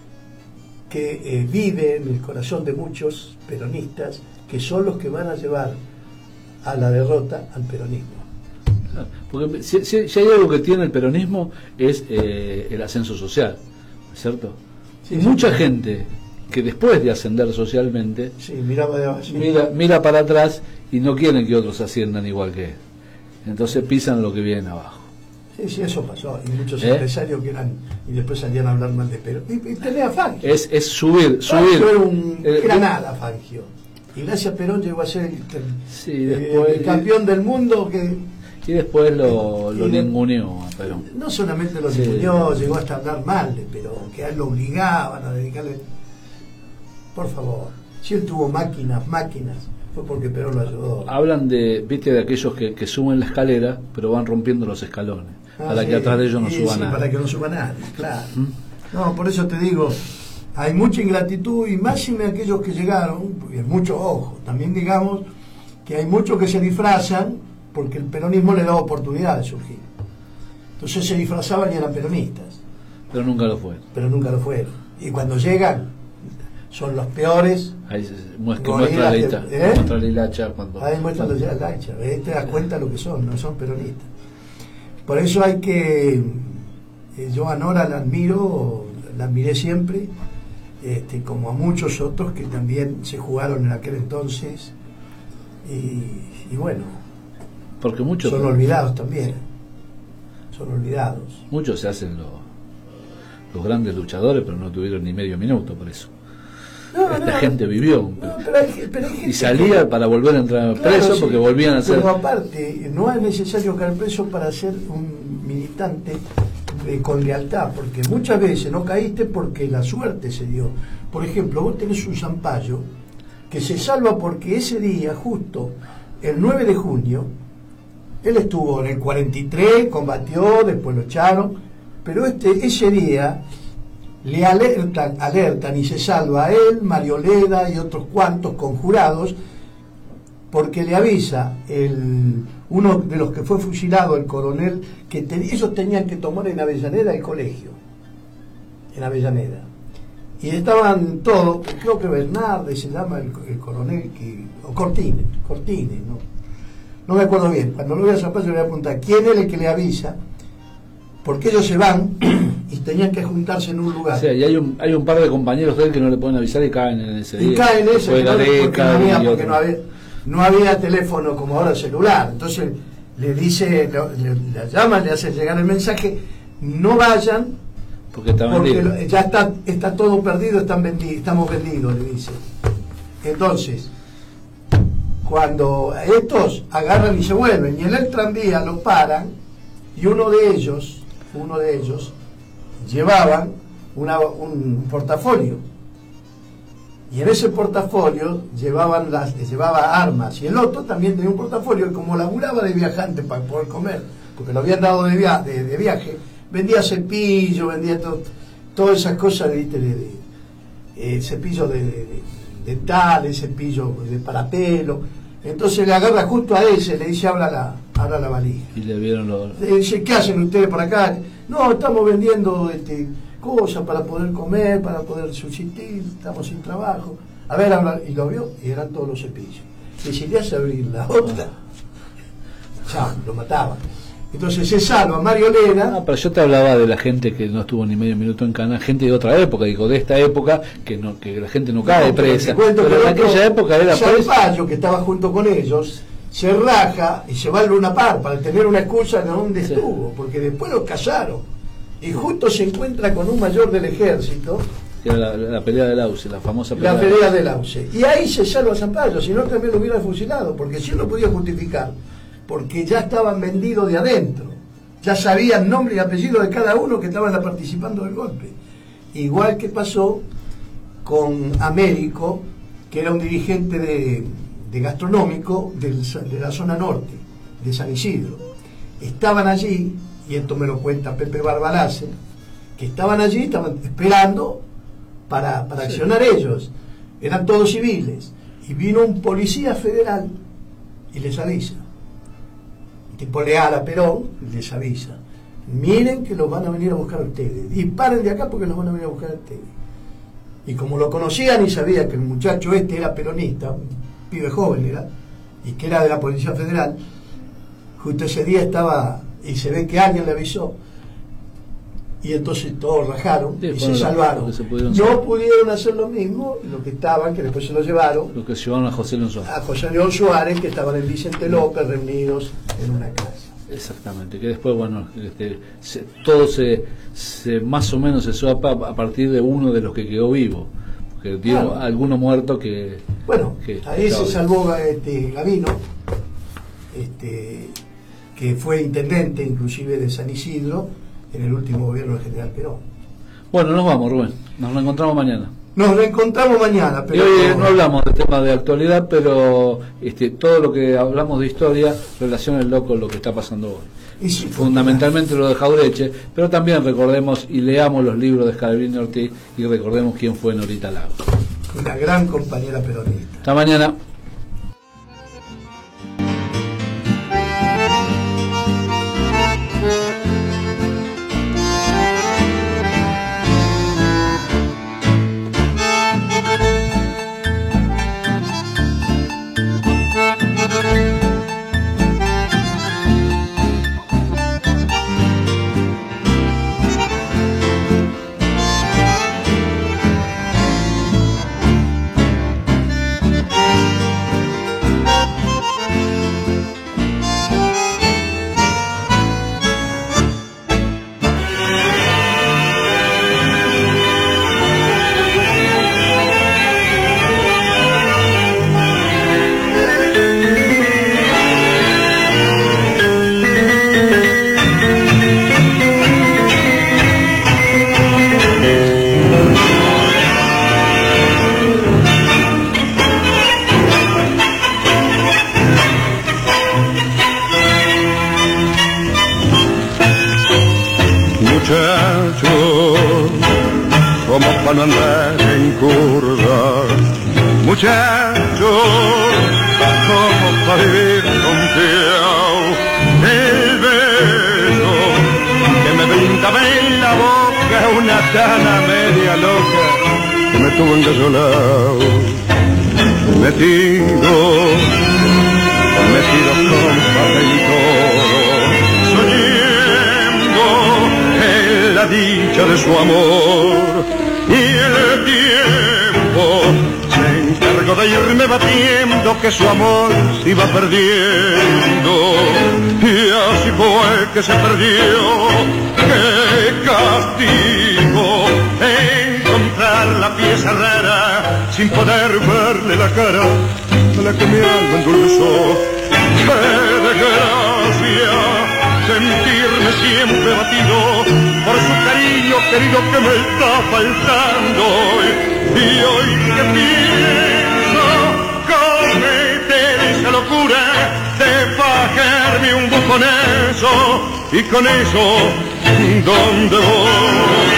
que eh, vive en el corazón de muchos peronistas, que son los que van a llevar a la derrota al peronismo. Claro, porque si, si, si hay algo que tiene el peronismo es eh, el ascenso social, ¿cierto? Sí, y sí, mucha sí. gente que después de ascender socialmente sí, miraba de, sí, mira, mira para atrás y no quieren que otros asciendan igual que él. Entonces pisan lo que viene abajo. Sí, sí, eso pasó. Y muchos ¿Eh? empresarios que eran, y después salían a hablar mal de Perón. Y, y tenía Fangio. Es, es subir, Fangio subir. Era un eh, granada, Fangio. Y gracias a Perón llegó a ser el, sí, el, después, el campeón del mundo que... Y después lo, lo ninguneó a Perón. No solamente lo ninguneó, sí. llegó hasta hablar mal de Perón, que a él lo obligaban a dedicarle... Por favor, si él tuvo máquinas, máquinas, fue porque Perón lo ayudó. Hablan de, viste, de aquellos que, que suben la escalera, pero van rompiendo los escalones. Ah, para sí, que atrás de ellos no sí, suba sí, nada. Para que no suba nadie, claro. ¿Mm? No, por eso te digo, hay mucha ingratitud y máxime aquellos que llegaron, porque mucho ojo, también digamos que hay muchos que se disfrazan porque el peronismo le da oportunidad de surgir. Entonces se disfrazaban y eran peronistas. Pero nunca lo fueron. Pero nunca lo fueron. Y cuando llegan, son los peores. Ahí se muestra, muestra la hilacha. ¿Eh? Muestra la hilacha cuando. Ahí muestra la hilacha. Ahí te das cuenta lo que son, no son peronistas. Por eso hay que. Eh, yo a Nora la admiro, la admiré siempre, este, como a muchos otros que también se jugaron en aquel entonces. Y, y bueno. Porque muchos. Son olvidados también. Son olvidados. Muchos se hacen los, los grandes luchadores, pero no tuvieron ni medio minuto por eso. No, Esta no, gente vivió no, pero hay, pero hay y salía que, para volver a entrar claro, preso sí, porque volvían a ser. Pero aparte, no es necesario caer preso para ser un militante eh, con lealtad, porque muchas veces no caíste porque la suerte se dio. Por ejemplo, vos tenés un Zampayo que se salva porque ese día, justo el nueve de junio, él estuvo en el cuarenta y tres, combatió, después lo echaron, pero este ese día le alertan, alertan y se salva a él, Mario Leda y otros cuantos conjurados, porque le avisa el, uno de los que fue fusilado, el coronel, que te, ellos tenían que tomar en Avellaneda el colegio, en Avellaneda. Y estaban todos, creo que Bernardes se llama el, el coronel, que, o Cortines, Cortines, ¿no? No me acuerdo bien. Cuando lo voy a Zampayo le voy a preguntar quién es el que le avisa, porque ellos se van y tenían que juntarse en un lugar. O sea, y hay un, hay un par de compañeros de él que no le pueden avisar y caen en ese día. Y caen en ese, porque, no, porque, no había, porque otro. no había no había teléfono como ahora celular. Entonces le dice, le, le llaman, le hacen llegar el mensaje, no vayan porque, está porque lo, ya está, está todo perdido, están vendi, estamos vendidos, le dice. Entonces, cuando estos agarran y se vuelven, y en el tranvía lo paran, y uno de ellos, uno de ellos, llevaban una, un portafolio. Y en ese portafolio llevaban las, llevaba armas. Y el otro también tenía un portafolio, y como laburaba de viajante para poder comer, porque lo habían dado de, via de, de viaje, vendía cepillo, vendía to todas esas cosas de, de, de eh, cepillo de, de, de dentales, cepillo de para pelo. Entonces le agarra justo a ese, le dice, abra la, abra la valija. Y le vieron los... Le dice, ¿qué hacen ustedes por acá? No, estamos vendiendo este, cosas para poder comer, para poder subsistir, estamos sin trabajo. A ver, abra, y lo vio, y eran todos los cepillos. Y si le hace abrir la otra, chao, lo mataba. Entonces se salva Mario Lena. No, pero yo te hablaba de la gente que no estuvo ni medio minuto en Cana, gente de otra época, digo, de esta época, que no que la gente no cae No, presa. pero, Pero en aquella época era presa. Salvayo, que estaba junto con ellos, se raja y se va al Luna Park para tener una excusa de dónde Sí. estuvo, porque después lo callaron. Y justo se encuentra con un mayor del ejército, Que era la, la pelea del Auce, la famosa pelea. la pelea del Auce. Y ahí se salva Zampayo, si no también lo hubieran fusilado, porque si no podía justificar, porque ya estaban vendidos de adentro. Ya sabían nombre y apellido de cada uno que estaban participando del golpe. Igual que pasó con Américo, que era un dirigente de, de gastronómico del, de la zona norte, de San Isidro. Estaban allí, y esto me lo cuenta Pepe Barbalace, que estaban allí, estaban esperando para, para accionar ellos. Eran todos civiles. Y vino un policía federal y les avisa. Tipo leal a Perón, les avisa, miren que los van a venir a buscar a ustedes, disparen de acá porque los van a venir a buscar a ustedes. Y como lo conocían y sabía que el muchacho este era peronista, un pibe joven era, y que era de la Policía Federal, justo ese día estaba, y se ve que alguien le avisó, y entonces todos rajaron Sí, y se lo- salvaron. lo que se pudieron No salvar. pudieron hacer lo mismo lo que estaban, que después se lo llevaron, Los que llevaron a José León Suárez. a José León Suárez, que estaban en Vicente López reunidos en una casa. Exactamente, que después, bueno, este, se- todo se, se más o menos se sopa a partir de uno de los que quedó vivo. Que dio Claro. alguno muerto que... Bueno, que ahí se estaba- salvó este, Gavino, este, que fue intendente inclusive de San Isidro en el último gobierno del general Perón. Bueno, nos vamos, Rubén. Nos reencontramos mañana. Nos reencontramos mañana, Y pero hoy eh, no hablamos de temas de actualidad, pero este, todo lo que hablamos de historia relaciónenlo con lo que está pasando hoy. y sí, Fundamentalmente lo de Jaureche, pero también recordemos y leamos los libros de Scalabrini Ortiz y recordemos quién fue Norita Lago. una gran compañera peronista. Hasta mañana. Muchachos, somos para no andar en curva. Muchachos, somos para vivir confiados. El beso que me brindaba en la boca, una tana media loca que me tuvo engasolado. Metido, metido con papel y todo, soñando la dicha de su amor, y el tiempo se encargó de irme batiendo que su amor se iba perdiendo, y así fue que se perdió. ¡Qué castigo! Encontrar la pieza rara sin poder verle la cara a la que mi alma endulzó. ¡Qué desgracia! Sentirme siempre batido por su cariño que querido que me está faltando. Y hoy que pienso cometer esa locura de bajarme un bufonazo, y con eso, ¿dónde voy?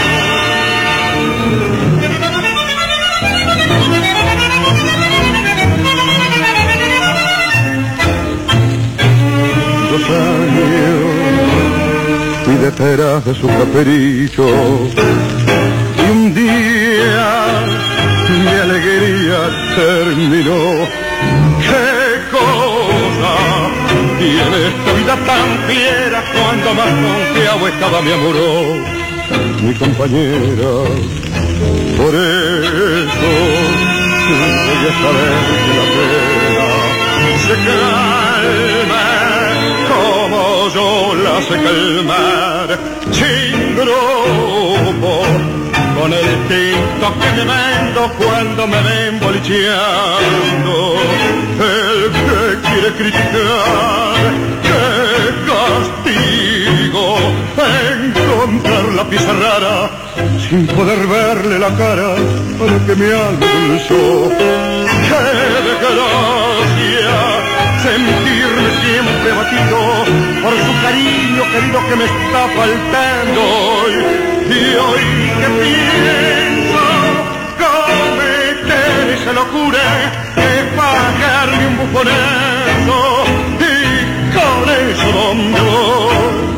Dos años fui detrás de su capricho, y un día mi alegría terminó. ¡Qué cosa tiene esta vida tan fiera! Cuando más confiado estaba mi amor, mi compañera. Por eso voy a saber que la pena se calma como yo la sé calmar, sin grupo, con el tinto que me mando cuando me ven bolicheando. El que quiere criticar, qué castigo, encontrar la pieza rara sin poder verle la cara a la que me alcanzó. ¡Qué desgracia! Sentirme siempre batido por su cariño querido que me está faltando. Y hoy que pienso cometer esa locura de pagarme un bufonazo, y con eso ¿dónde voy?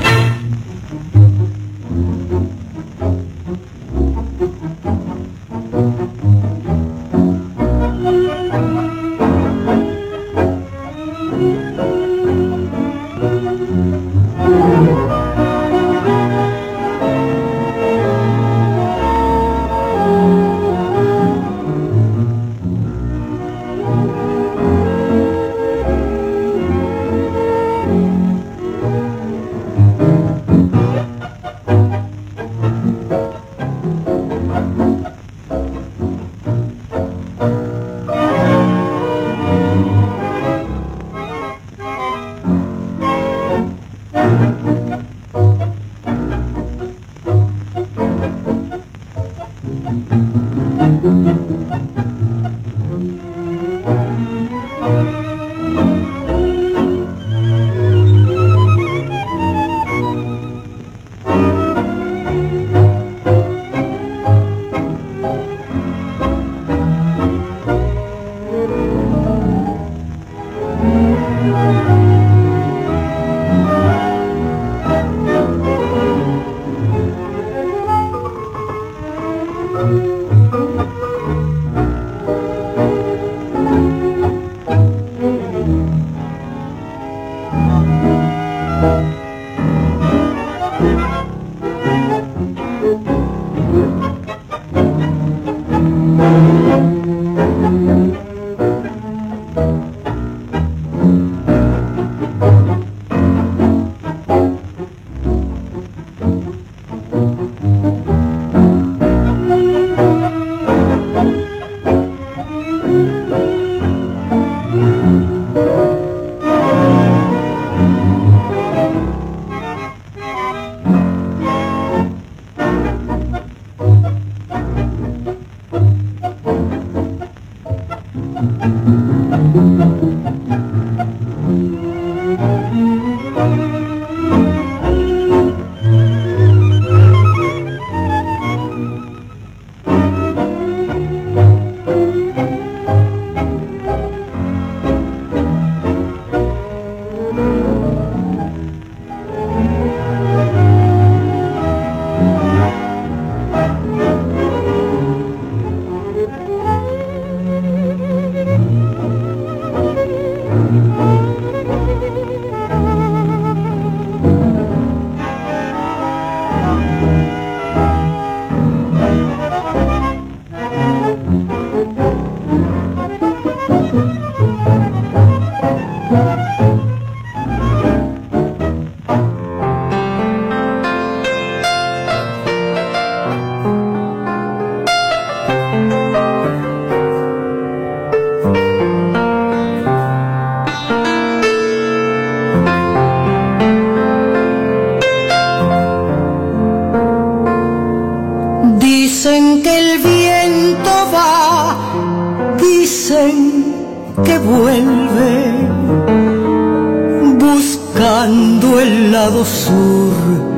dicen que vuelve buscando el lado sur